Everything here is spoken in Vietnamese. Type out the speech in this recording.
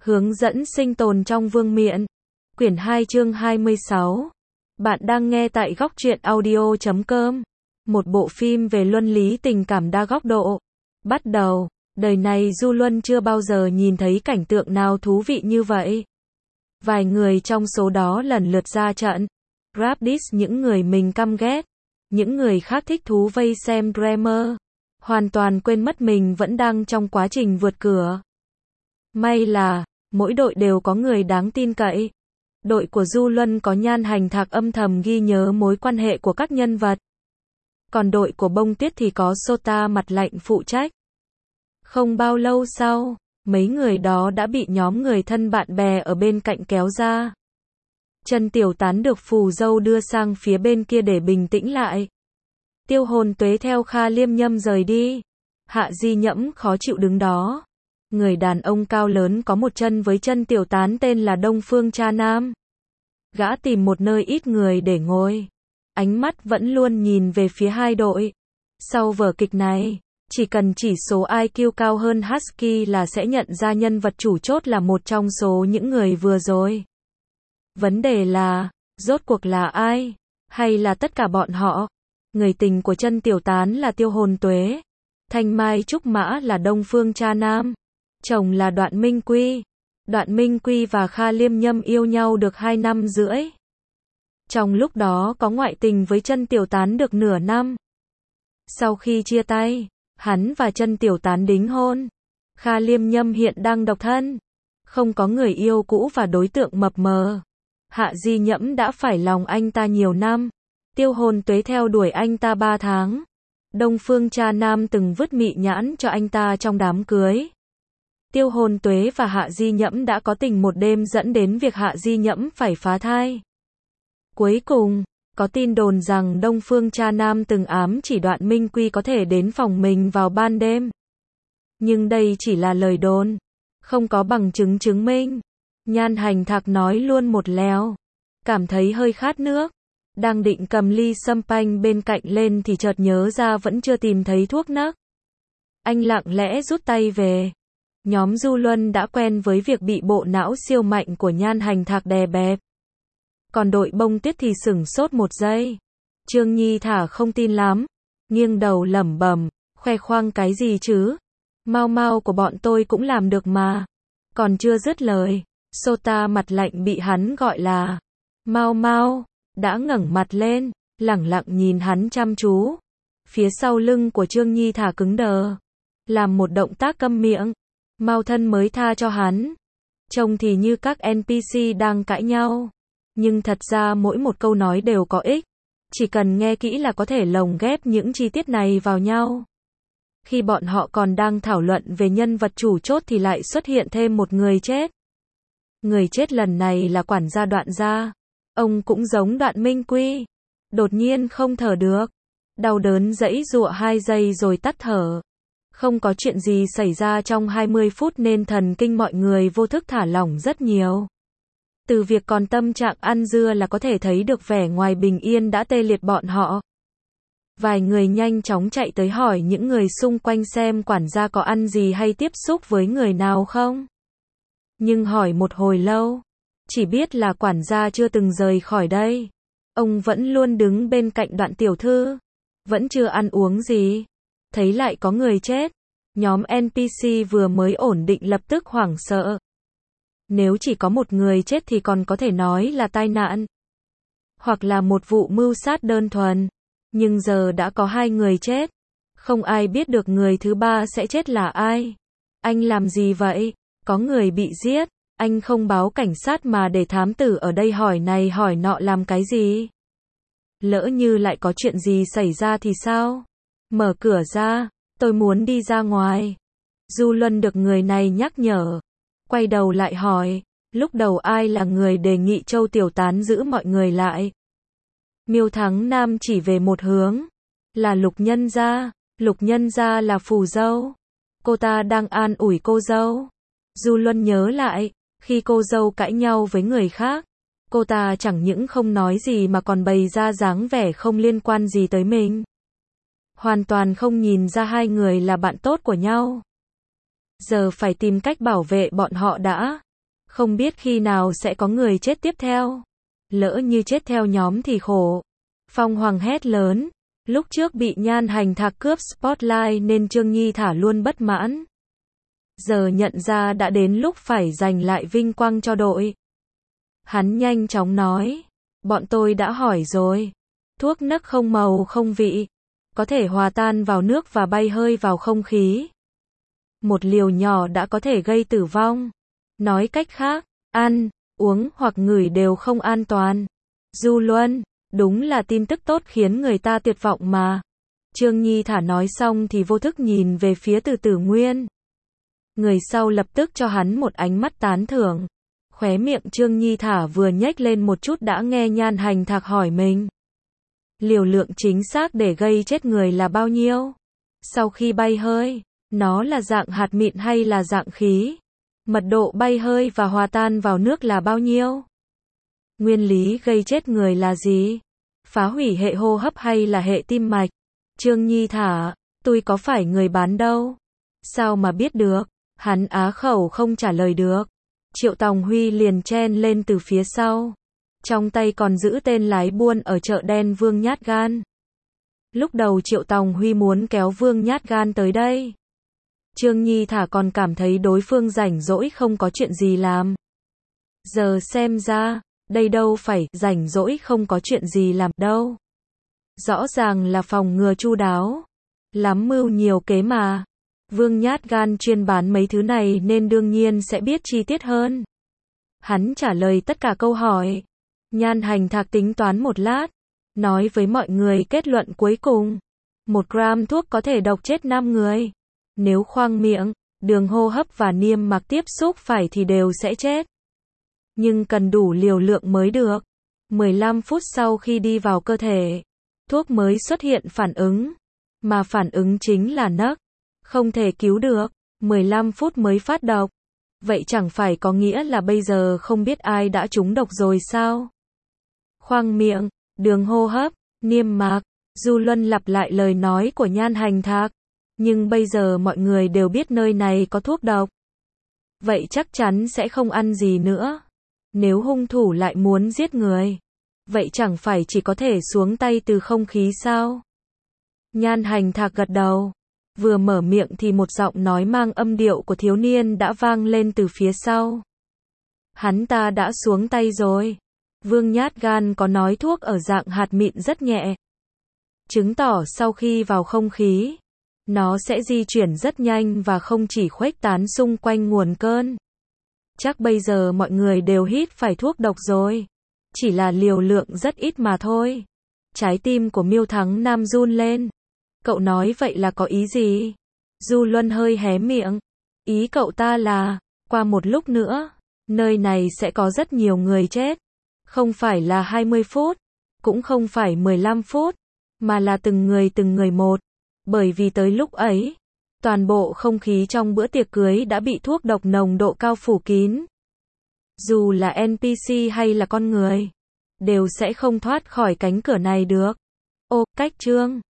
Hướng dẫn sinh tồn trong vương miện. Quyển 2 chương 26. Bạn đang nghe tại góc truyện audio.com. Một bộ phim về luân lý tình cảm đa góc độ. Bắt đầu. Đời này Du Luân chưa bao giờ nhìn thấy cảnh tượng nào thú vị như vậy. Vài người trong số đó lần lượt ra trận. Rap diss những người mình căm ghét. Những người khác thích thú vây xem drama. Hoàn toàn quên mất mình vẫn đang trong quá trình vượt cửa. May là mỗi đội đều có người đáng tin cậy. Đội của Du Luân có Nhan Hành Thạc âm thầm ghi nhớ mối quan hệ của các nhân vật. Còn đội của Bông Tuyết thì có Sota mặt lạnh phụ trách. Không bao lâu sau, mấy người đó đã bị nhóm người thân bạn bè ở bên cạnh kéo ra. Chân Tiểu Tán được phù dâu đưa sang phía bên kia để bình tĩnh lại. Tiêu Hồn Tuế theo Kha Liêm Nhâm rời đi. Hạ Di Nhẫm khó chịu đứng đó. Người đàn ông cao lớn có một chân với Chân Tiểu Tán tên là Đông Phương Cha Nam. Gã tìm một nơi ít người để ngồi. Ánh mắt vẫn luôn nhìn về phía hai đội. Sau vở kịch này, chỉ cần chỉ số IQ cao hơn Husky là sẽ nhận ra nhân vật chủ chốt là một trong số những người vừa rồi. Vấn đề là, rốt cuộc là ai? Hay là tất cả bọn họ? Người tình của Chân Tiểu Tán là Tiêu Hồn Tuế. Thanh Mai Trúc Mã là Đông Phương Cha Nam. Chồng là Đoạn Minh Quy. Đoạn Minh Quy và Kha Liêm Nhâm yêu nhau được 2 năm rưỡi. Trong lúc đó có ngoại tình với Chân Tiểu Tán được nửa năm. Sau khi chia tay, hắn và Chân Tiểu Tán đính hôn. Kha Liêm Nhâm hiện đang độc thân. Không có người yêu cũ và đối tượng mập mờ. Hạ Di Nhẫm đã phải lòng anh ta nhiều năm. Tiêu Hồn Tuế theo đuổi anh ta 3 tháng. Đông Phương Cha Nam từng vứt mị nhãn cho anh ta trong đám cưới. Tiêu Hồn Tuế và Hạ Di Nhẫm đã có tình một đêm dẫn đến việc Hạ Di Nhẫm phải phá thai. Cuối cùng, có tin đồn rằng Đông Phương Cha Nam từng ám chỉ Đoạn Minh Quy có thể đến phòng mình vào ban đêm. Nhưng đây chỉ là lời đồn, không có bằng chứng chứng minh. Nhan Hành Thạc nói luôn một lèo. Cảm thấy hơi khát nước. Đang định cầm ly sâm panh bên cạnh lên thì chợt nhớ ra vẫn chưa tìm thấy thuốc nấc. Anh lặng lẽ rút tay về. Nhóm Du Luân đã quen với việc bị bộ não siêu mạnh của Nhan Hành Thạc đè bẹp. Còn đội Bông Tuyết thì sửng sốt một giây. Trương Nhi Thả không tin lắm. Nghiêng đầu lẩm bẩm, khoe khoang cái gì chứ? Mau mau của bọn tôi cũng làm được mà. Còn chưa dứt lời, Sota mặt lạnh bị hắn gọi là Mau mau, đã ngẩng mặt lên, lẳng lặng nhìn hắn chăm chú. Phía sau lưng của Trương Nhi Thả cứng đờ, làm một động tác câm miệng. Mao Thân mới tha cho hắn. Trông thì như các NPC đang cãi nhau. Nhưng thật ra mỗi một câu nói đều có ích. Chỉ cần nghe kỹ là có thể lồng ghép những chi tiết này vào nhau. Khi bọn họ còn đang thảo luận về nhân vật chủ chốt thì lại xuất hiện thêm một người chết. Người chết lần này là quản gia Đoạn gia. Ông cũng giống Đoạn Minh Quy. Đột nhiên không thở được. Đau đớn giãy giụa 2 giây rồi tắt thở. Không có chuyện gì xảy ra trong 20 phút nên thần kinh mọi người vô thức thả lỏng rất nhiều. Từ việc còn tâm trạng ăn dưa là có thể thấy được vẻ ngoài bình yên đã tê liệt bọn họ. Vài người nhanh chóng chạy tới hỏi những người xung quanh xem quản gia có ăn gì hay tiếp xúc với người nào không. Nhưng hỏi một hồi lâu, chỉ biết là quản gia chưa từng rời khỏi đây. Ông vẫn luôn đứng bên cạnh Đoạn tiểu thư. Vẫn chưa ăn uống gì. Thấy lại có người chết. Nhóm NPC vừa mới ổn định lập tức hoảng sợ. Nếu chỉ có một người chết thì còn có thể nói là tai nạn. Hoặc là một vụ mưu sát đơn thuần. Nhưng giờ đã có 2 người chết. Không ai biết được người thứ 3 sẽ chết là ai. Anh làm gì vậy? Có người bị giết. Anh không báo cảnh sát mà để thám tử ở đây hỏi này hỏi nọ làm cái gì? Lỡ như lại có chuyện gì xảy ra thì sao? Mở cửa ra, tôi muốn đi ra ngoài. Du Luân được người này nhắc nhở. Quay đầu lại hỏi, lúc đầu ai là người đề nghị Châu Tiểu Tán giữ mọi người lại? Miêu Thắng Nam chỉ về một hướng. Là Lục Nhân Gia. Lục Nhân Gia là phù dâu. Cô ta đang an ủi cô dâu. Du Luân nhớ lại, khi cô dâu cãi nhau với người khác, cô ta chẳng những không nói gì mà còn bày ra dáng vẻ không liên quan gì tới mình. Hoàn toàn không nhìn ra hai người là bạn tốt của nhau. Giờ phải tìm cách bảo vệ bọn họ đã. Không biết khi nào sẽ có người chết tiếp theo. Lỡ như chết theo nhóm thì khổ. Phong Hoàng hét lớn. Lúc trước bị Nhan Hành Thạc cướp spotlight nên Trương Nhi Thả luôn bất mãn. Giờ nhận ra đã đến lúc phải giành lại vinh quang cho đội. Hắn nhanh chóng nói. Bọn tôi đã hỏi rồi. Thuốc nấc không màu không vị. Có thể hòa tan vào nước và bay hơi vào không khí. Một liều nhỏ đã có thể gây tử vong. Nói cách khác, ăn, uống hoặc ngửi đều không an toàn. Du Luân, đúng là tin tức tốt khiến người ta tuyệt vọng mà. Trương Nhi Thả nói xong thì vô thức nhìn về phía Từ Tử Nguyên. Người sau lập tức cho hắn một ánh mắt tán thưởng. Khóe miệng Trương Nhi Thả vừa nhếch lên một chút đã nghe Nhan Hành Thạc hỏi mình. Liều lượng chính xác để gây chết người là bao nhiêu? Sau khi bay hơi, nó là dạng hạt mịn hay là dạng khí? Mật độ bay hơi và hòa tan vào nước là bao nhiêu? Nguyên lý gây chết người là gì? Phá hủy hệ hô hấp hay là hệ tim mạch? Trương Nhi Thả, tôi có phải người bán đâu? Sao mà biết được? Hắn á khẩu không trả lời được. Triệu Tòng Huy liền chen lên từ phía sau. Trong tay còn giữ tên lái buôn ở chợ đen Vương Nhát Gan. Lúc đầu Triệu Tòng Huy muốn kéo Vương Nhát Gan tới đây. Trương Nhi Thả còn cảm thấy đối phương rảnh rỗi không có chuyện gì làm. Giờ xem ra, đây đâu phải rảnh rỗi không có chuyện gì làm đâu. Rõ ràng là phòng ngừa chu đáo. Lắm mưu nhiều kế mà. Vương Nhát Gan chuyên bán mấy thứ này nên đương nhiên sẽ biết chi tiết hơn. Hắn trả lời tất cả câu hỏi. Nhan Hành Thạc tính toán một lát. Nói với mọi người kết luận cuối cùng. 1 gram thuốc có thể độc chết 5 người. Nếu khoang miệng, đường hô hấp và niêm mạc tiếp xúc phải thì đều sẽ chết. Nhưng cần đủ liều lượng mới được. 15 phút sau khi đi vào cơ thể, thuốc mới xuất hiện phản ứng. Mà phản ứng chính là nấc. Không thể cứu được. 15 phút mới phát độc. Vậy chẳng phải có nghĩa là bây giờ không biết ai đã trúng độc rồi sao? Khoang miệng, đường hô hấp, niêm mạc. Du Luân lặp lại lời nói của Nhan Hành Thạc. Nhưng bây giờ mọi người đều biết nơi này có thuốc độc. Vậy chắc chắn sẽ không ăn gì nữa. Nếu hung thủ lại muốn giết người, vậy chẳng phải chỉ có thể xuống tay từ không khí sao? Nhan Hành Thạc gật đầu. Vừa mở miệng thì một giọng nói mang âm điệu của thiếu niên đã vang lên từ phía sau. Hắn ta đã xuống tay rồi. Vương Nhát Gan có nói thuốc ở dạng hạt mịn rất nhẹ. Chứng tỏ sau khi vào không khí, nó sẽ di chuyển rất nhanh và không chỉ khuếch tán xung quanh nguồn cơn. Chắc bây giờ mọi người đều hít phải thuốc độc rồi. Chỉ là liều lượng rất ít mà thôi. Trái tim của Miêu Thắng Nam run lên. Cậu nói vậy là có ý gì? Du Luân hơi hé miệng. Ý cậu ta là, qua một lúc nữa, nơi này sẽ có rất nhiều người chết. Không phải là 20 phút, cũng không phải 15 phút, mà là từng người một. Bởi vì tới lúc ấy, toàn bộ không khí trong bữa tiệc cưới đã bị thuốc độc nồng độ cao phủ kín. Dù là NPC hay là con người, đều sẽ không thoát khỏi cánh cửa này được. Ô, cách chương